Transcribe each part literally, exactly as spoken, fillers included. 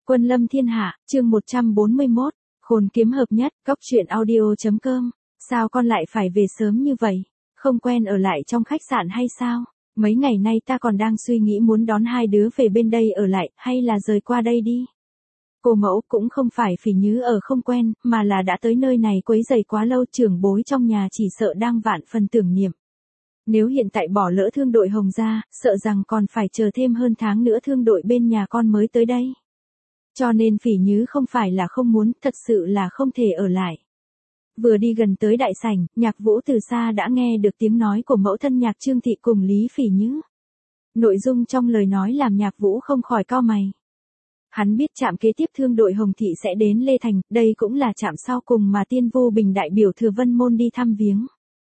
Quân lâm thiên hạ, chương một trăm bốn mươi mốt, khôn kiếm hợp nhất, cóc truyện audio chấm com. Sao con lại phải về sớm như vậy? Không quen ở lại trong khách sạn hay sao? Mấy ngày nay ta còn đang suy nghĩ muốn đón hai đứa về bên đây ở lại, hay là rời qua đây đi. Cô mẫu cũng không phải phỉ nhứ ở không quen, mà là đã tới nơi này quấy rầy quá lâu, trưởng bối trong nhà chỉ sợ đang vạn phần tưởng niệm. Nếu hiện tại bỏ lỡ thương đội Hồng ra, sợ rằng còn phải chờ thêm hơn tháng nữa thương đội bên nhà con mới tới đây. Cho nên phỉ nhứ không phải là không muốn, thật sự là không thể ở lại. Vừa đi gần tới đại sảnh, Nhạc Vũ từ xa đã nghe được tiếng nói của mẫu thân Nhạc Trương Thị cùng Lý Phỉ Nhứ. Nội dung trong lời nói làm Nhạc Vũ không khỏi cau mày. Hắn biết trạm kế tiếp thương đội Hồng Thị sẽ đến Lê Thành, đây cũng là trạm sau cùng mà Tiên Vô Bình đại biểu Thừa Vân Môn đi thăm viếng.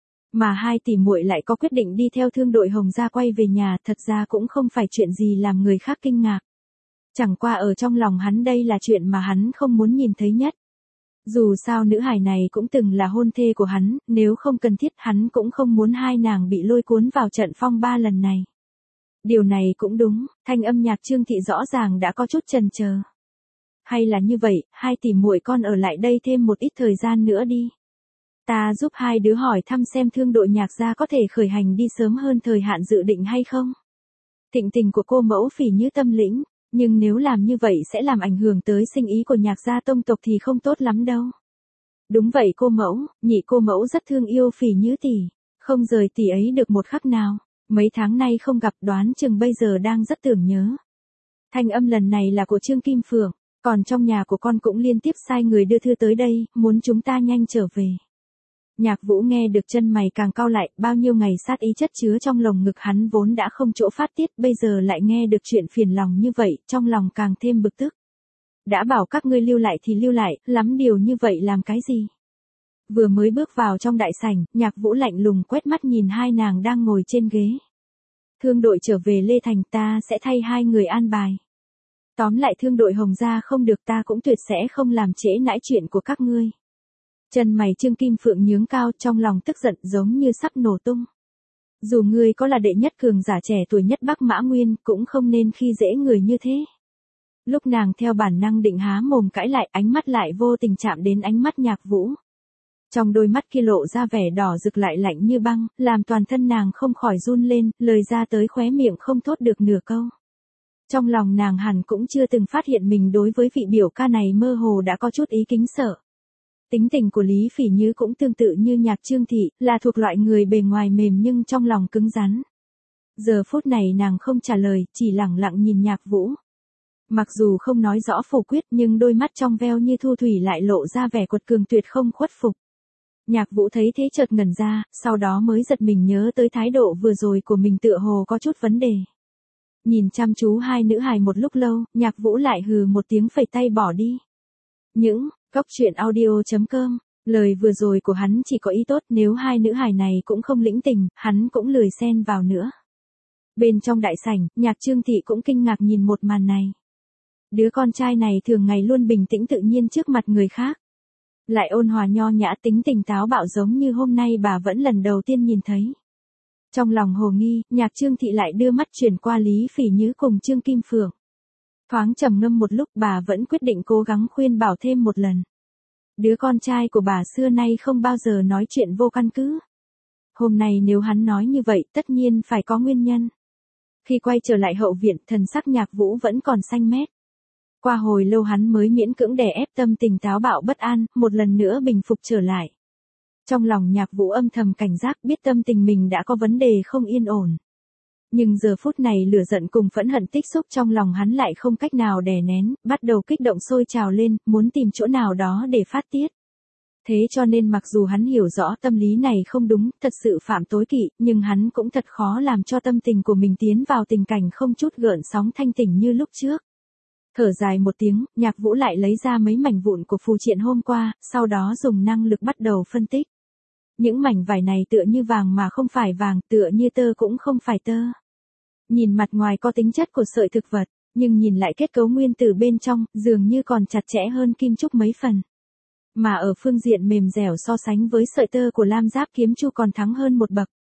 Mà hai tỷ muội lại có quyết định đi theo thương đội Hồng ra quay về nhà, thật ra cũng không phải chuyện gì làm người khác kinh ngạc. Chẳng qua ở trong lòng hắn đây là chuyện mà hắn không muốn nhìn thấy nhất. Dù sao nữ hài này cũng từng là hôn thê của hắn, nếu không cần thiết hắn cũng không muốn hai nàng bị lôi cuốn vào trận phong ba lần này. Điều này cũng đúng, thanh âm Nhạc Trương Thị rõ ràng đã có chút chần chờ. Hay là như vậy, hai tỷ muội con ở lại đây thêm một ít thời gian nữa đi. Ta giúp hai đứa hỏi thăm xem thương đội Nhạc gia có thể khởi hành đi sớm hơn thời hạn dự định hay không. Thịnh tình của cô mẫu Phỉ Nhứ tâm lĩnh, nhưng nếu làm như vậy sẽ làm ảnh hưởng tới sinh ý của Nhạc gia tông tộc thì không tốt lắm đâu. Đúng vậy cô mẫu, nhị cô mẫu rất thương yêu Phỉ Nhứ tỷ, không rời tỷ ấy được một khắc nào. Mấy tháng nay không gặp, đoán chừng bây giờ đang rất tưởng nhớ. Thanh âm lần này là của Trương Kim Phượng, còn trong nhà của con cũng liên tiếp sai người đưa thư tới đây, muốn chúng ta nhanh trở về. Nhạc Vũ nghe được chân mày càng cau lại, bao nhiêu ngày sát ý chất chứa trong lồng ngực hắn vốn đã không chỗ phát tiết, bây giờ lại nghe được chuyện phiền lòng như vậy, trong lòng càng thêm bực tức. Đã bảo các ngươi lưu lại thì lưu lại, lắm điều như vậy làm cái gì? Vừa mới bước vào trong đại sảnh, Nhạc Vũ lạnh lùng quét mắt nhìn hai nàng đang ngồi trên ghế. Thương đội trở về Lê Thành, ta sẽ thay hai người an bài. Tóm lại thương đội Hồng gia không được, ta cũng tuyệt sẽ không làm trễ nãi chuyện của các ngươi. Chân mày Trương Kim Phượng nhướng cao, trong lòng tức giận giống như sắp nổ tung. Dù ngươi có là đệ nhất cường giả trẻ tuổi nhất Bắc Mã Nguyên, cũng không nên khi dễ người như thế. Lúc nàng theo bản năng định há mồm cãi lại, ánh mắt lại vô tình chạm đến ánh mắt Nhạc Vũ. Trong đôi mắt kia lộ ra vẻ đỏ rực lại lạnh như băng, làm toàn thân nàng không khỏi run lên, lời ra tới khóe miệng không thốt được nửa câu. Trong lòng nàng hẳn cũng chưa từng phát hiện mình đối với vị biểu ca này mơ hồ đã có chút ý kính sợ. Tính tình của Lý Phỉ Nhứ cũng tương tự như Nhạc Trương Thị, là thuộc loại người bề ngoài mềm nhưng trong lòng cứng rắn. Giờ phút này nàng không trả lời, chỉ lẳng lặng nhìn Nhạc Vũ. Mặc dù không nói rõ phủ quyết nhưng đôi mắt trong veo như thu thủy lại lộ ra vẻ quật cường tuyệt không khuất phục. Nhạc Vũ thấy thế chợt ngẩn ra, sau đó mới giật mình nhớ tới thái độ vừa rồi của mình tựa hồ có chút vấn đề. Nhìn chăm chú hai nữ hài một lúc lâu, Nhạc Vũ lại hừ một tiếng phẩy tay bỏ đi. Những, cóc truyện audio chấm com, lời vừa rồi của hắn chỉ có ý tốt, nếu hai nữ hài này cũng không lĩnh tình, hắn cũng lười xen vào nữa. Bên trong đại sảnh, Nhạc Trương Thị cũng kinh ngạc nhìn một màn này. Đứa con trai này thường ngày luôn bình tĩnh tự nhiên trước mặt người khác. Lại ôn hòa nho nhã, tính tình táo bạo giống như hôm nay bà vẫn lần đầu tiên nhìn thấy. Trong lòng hồ nghi, Nhạc Trương Thị lại đưa mắt chuyển qua Lý Phỉ Nhứ cùng Trương Kim Phượng. Thoáng trầm ngâm một lúc, bà vẫn quyết định cố gắng khuyên bảo thêm một lần. Đứa con trai của bà xưa nay không bao giờ nói chuyện vô căn cứ. Hôm nay nếu hắn nói như vậy tất nhiên phải có nguyên nhân. Khi quay trở lại hậu viện, thần sắc Nhạc Vũ vẫn còn xanh mét. Qua hồi lâu hắn mới miễn cưỡng đè ép tâm tình táo bạo bất an, một lần nữa bình phục trở lại. Trong lòng Nhạc Vũ âm thầm cảnh giác, biết tâm tình mình đã có vấn đề không yên ổn. Nhưng giờ phút này lửa giận cùng phẫn hận tích xúc trong lòng hắn lại không cách nào đè nén, bắt đầu kích động sôi trào lên, muốn tìm chỗ nào đó để phát tiết. Thế cho nên mặc dù hắn hiểu rõ tâm lý này không đúng, thật sự phạm tối kỵ, nhưng hắn cũng thật khó làm cho tâm tình của mình tiến vào tình cảnh không chút gợn sóng thanh tỉnh như lúc trước. Thở dài một tiếng, Nhạc Vũ lại lấy ra mấy mảnh vụn của phù triện hôm qua, sau đó dùng năng lực bắt đầu phân tích. Những mảnh vải này tựa như vàng mà không phải vàng, tựa như tơ cũng không phải tơ. Nhìn mặt ngoài có tính chất của sợi thực vật, nhưng nhìn lại kết cấu nguyên tử bên trong, dường như còn chặt chẽ hơn kim trúc mấy phần. Mà ở phương diện mềm dẻo so sánh với sợi tơ của lam giáp kiếm chu còn thắng hơn một bậc.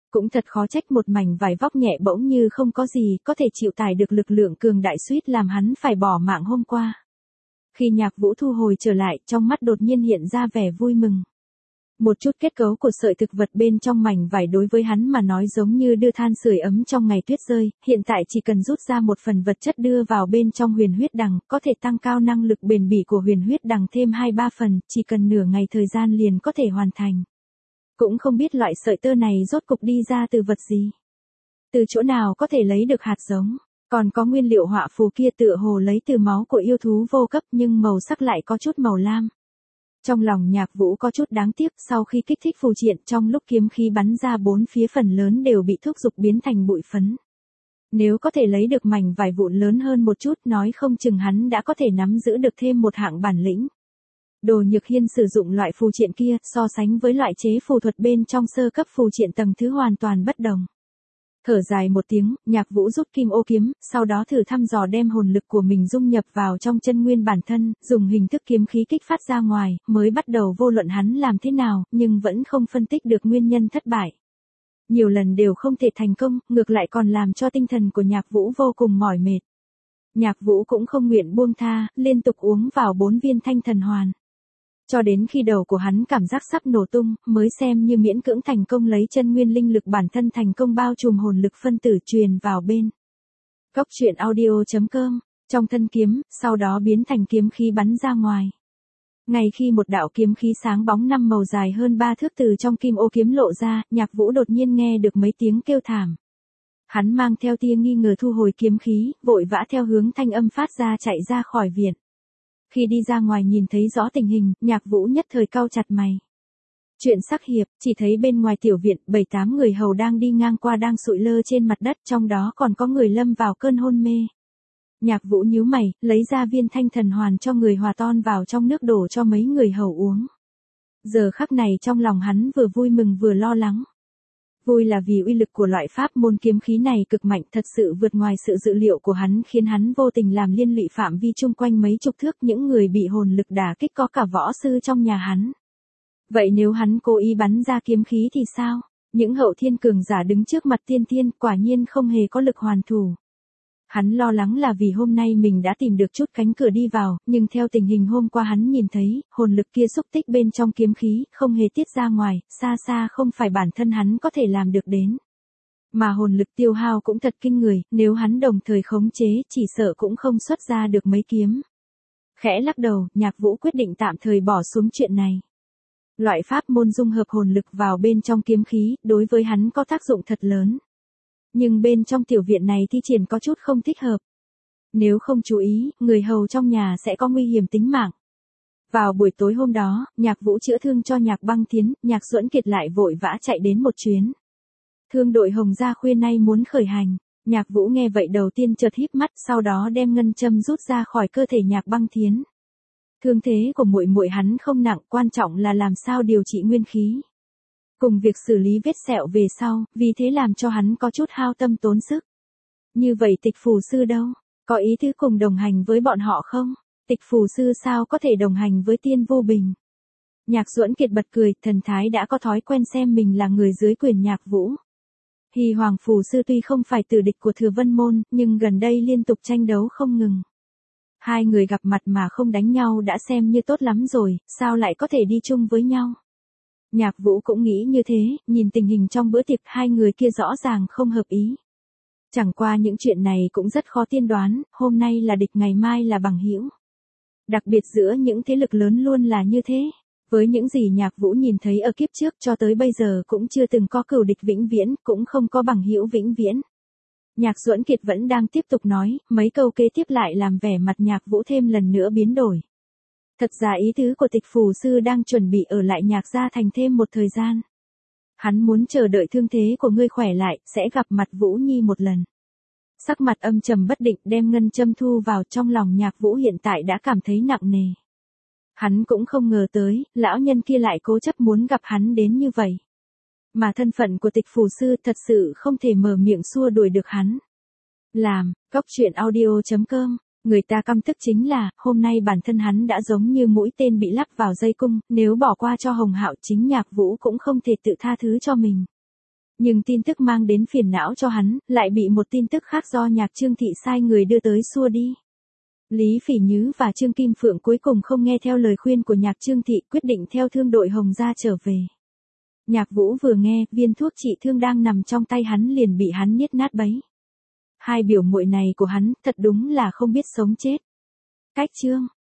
Cũng thật khó trách một mảnh vải vóc nhẹ bỗng như không có gì, có thể chịu tải được lực lượng cường đại suýt làm hắn phải bỏ mạng hôm qua. Khi Nhạc Vũ thu hồi trở lại, trong mắt đột nhiên hiện ra vẻ vui mừng. Một chút kết cấu của sợi thực vật bên trong mảnh vải đối với hắn mà nói giống như đưa than sưởi ấm trong ngày tuyết rơi, hiện tại chỉ cần rút ra một phần vật chất đưa vào bên trong huyền huyết đằng, có thể tăng cao năng lực bền bỉ của huyền huyết đằng thêm hai ba phần, chỉ cần nửa ngày thời gian liền có thể hoàn thành. Cũng không biết loại sợi tơ này rốt cục đi ra từ vật gì. Từ chỗ nào có thể lấy được hạt giống, còn có nguyên liệu họa phù kia tựa hồ lấy từ máu của yêu thú vô cấp nhưng màu sắc lại có chút màu lam. Trong lòng Nhạc Vũ có chút đáng tiếc, sau khi kích thích phù triện trong lúc kiếm khí bắn ra bốn phía phần lớn đều bị thúc giục biến thành bụi phấn. Nếu có thể lấy được mảnh vải vụn lớn hơn một chút nói không chừng hắn đã có thể nắm giữ được thêm một hạng bản lĩnh. Đồ Nhược Hiên sử dụng loại phù triện kia so sánh với loại chế phù thuật bên trong sơ cấp phù triện tầng thứ hoàn toàn bất đồng. Thở dài một tiếng, Nhạc Vũ rút kim ô kiếm, sau đó thử thăm dò đem hồn lực của mình dung nhập vào trong chân nguyên bản thân, dùng hình thức kiếm khí kích phát ra ngoài, mới bắt đầu vô luận hắn làm thế nào, nhưng vẫn không phân tích được nguyên nhân thất bại. Nhiều lần đều không thể thành công, ngược lại còn làm cho tinh thần của Nhạc Vũ vô cùng mỏi mệt. Nhạc Vũ cũng không nguyện buông tha, liên tục uống vào bốn viên thanh thần hoàn. Cho đến khi đầu của hắn cảm giác sắp nổ tung, mới xem như miễn cưỡng thành công lấy chân nguyên linh lực bản thân thành công bao trùm hồn lực phân tử truyền vào bên. Cốc truyện audio chấm com, trong thân kiếm, sau đó biến thành kiếm khí bắn ra ngoài. Ngay khi một đạo kiếm khí sáng bóng năm màu dài hơn ba thước từ trong kim ô kiếm lộ ra, Nhạc Vũ đột nhiên nghe được mấy tiếng kêu thảm. Hắn mang theo tia nghi ngờ thu hồi kiếm khí, vội vã theo hướng thanh âm phát ra chạy ra khỏi viện. Khi đi ra ngoài nhìn thấy rõ tình hình, Nhạc Vũ nhất thời cau chặt mày. Chuyện sắc hiệp, chỉ thấy bên ngoài tiểu viện, bảy tám người hầu đang đi ngang qua đang sụi lơ trên mặt đất, trong đó còn có người lâm vào cơn hôn mê. Nhạc Vũ nhíu mày, lấy ra viên thanh thần hoàn cho người hòa ton vào trong nước đổ cho mấy người hầu uống. Giờ khắc này trong lòng hắn vừa vui mừng vừa lo lắng. Vui là vì uy lực của loại pháp môn kiếm khí này cực mạnh, thật sự vượt ngoài sự dự liệu của hắn, khiến hắn vô tình làm liên lụy phạm vi chung quanh mấy chục thước những người bị hồn lực đả kích có cả võ sư trong nhà hắn. Vậy nếu hắn cố ý bắn ra kiếm khí thì sao? Những hậu thiên cường giả đứng trước mặt tiên tiên quả nhiên không hề có lực hoàn thủ. Hắn lo lắng là vì hôm nay mình đã tìm được chút cánh cửa đi vào, nhưng theo tình hình hôm qua hắn nhìn thấy, hồn lực kia xúc tích bên trong kiếm khí, không hề tiết ra ngoài, xa xa không phải bản thân hắn có thể làm được đến. Mà hồn lực tiêu hao cũng thật kinh người, nếu hắn đồng thời khống chế, chỉ sợ cũng không xuất ra được mấy kiếm. Khẽ lắc đầu, Nhạc Vũ quyết định tạm thời bỏ xuống chuyện này. Loại pháp môn dung hợp hồn lực vào bên trong kiếm khí, đối với hắn có tác dụng thật lớn. Nhưng bên trong tiểu viện này thi triển có chút không thích hợp. Nếu không chú ý, người hầu trong nhà sẽ có nguy hiểm tính mạng. Vào buổi tối hôm đó, Nhạc Vũ chữa thương cho Nhạc Băng Thiến, Nhạc Duẫn Kiệt lại vội vã chạy đến một chuyến. Thương đội Hồng Gia khuya nay muốn khởi hành. Nhạc Vũ nghe vậy đầu tiên chợt híp mắt, sau đó đem ngân châm rút ra khỏi cơ thể Nhạc Băng Thiến. Thương thế của muội muội hắn không nặng, quan trọng là làm sao điều trị nguyên khí. Cùng việc xử lý vết sẹo về sau, vì thế làm cho hắn có chút hao tâm tốn sức. Như vậy Tịch phù sư đâu? Có ý tứ cùng đồng hành với bọn họ không? Tịch phù sư sao có thể đồng hành với Tiên Vô Bình? Nhạc Duẫn Kiệt bật cười, thần thái đã có thói quen xem mình là người dưới quyền Nhạc Vũ. Hy Hoàng phù sư tuy không phải tử địch của Thừa Vân Môn, nhưng gần đây liên tục tranh đấu không ngừng. Hai người gặp mặt mà không đánh nhau đã xem như tốt lắm rồi, sao lại có thể đi chung với nhau? Nhạc Vũ cũng nghĩ như thế, nhìn tình hình trong bữa tiệc hai người kia rõ ràng không hợp ý. Chẳng qua những chuyện này cũng rất khó tiên đoán, hôm nay là địch ngày mai là bằng hữu. Đặc biệt giữa những thế lực lớn luôn là như thế. Với những gì Nhạc Vũ nhìn thấy ở kiếp trước cho tới bây giờ cũng chưa từng có cừu địch vĩnh viễn, cũng không có bằng hữu vĩnh viễn. Nhạc Duẫn Kiệt vẫn đang tiếp tục nói, mấy câu kế tiếp lại làm vẻ mặt Nhạc Vũ thêm lần nữa biến đổi. Thật ra ý tứ của Tịch phù sư đang chuẩn bị ở lại Nhạc gia thành thêm một thời gian. Hắn muốn chờ đợi thương thế của ngươi khỏe lại, sẽ gặp mặt Vũ Nhi một lần. Sắc mặt âm trầm bất định đem ngân châm thu vào, trong lòng Nhạc Vũ hiện tại đã cảm thấy nặng nề. Hắn cũng không ngờ tới, lão nhân kia lại cố chấp muốn gặp hắn đến như vậy. Mà thân phận của Tịch phù sư thật sự không thể mở miệng xua đuổi được hắn. Làm, cốc truyện audio chấm com. Người ta căm tức chính là, hôm nay bản thân hắn đã giống như mũi tên bị lắp vào dây cung, nếu bỏ qua cho Hồng Hạo chính Nhạc Vũ cũng không thể tự tha thứ cho mình. Nhưng tin tức mang đến phiền não cho hắn, lại bị một tin tức khác do Nhạc Trương Thị sai người đưa tới xua đi. Lý Phỉ Nhứ và Trương Kim Phượng cuối cùng không nghe theo lời khuyên của Nhạc Trương Thị, quyết định theo thương đội Hồng Gia trở về. Nhạc Vũ vừa nghe, viên thuốc trị thương đang nằm trong tay hắn liền bị hắn niết nát bấy. Hai biểu muội này của hắn, thật đúng là không biết sống chết. Cách chương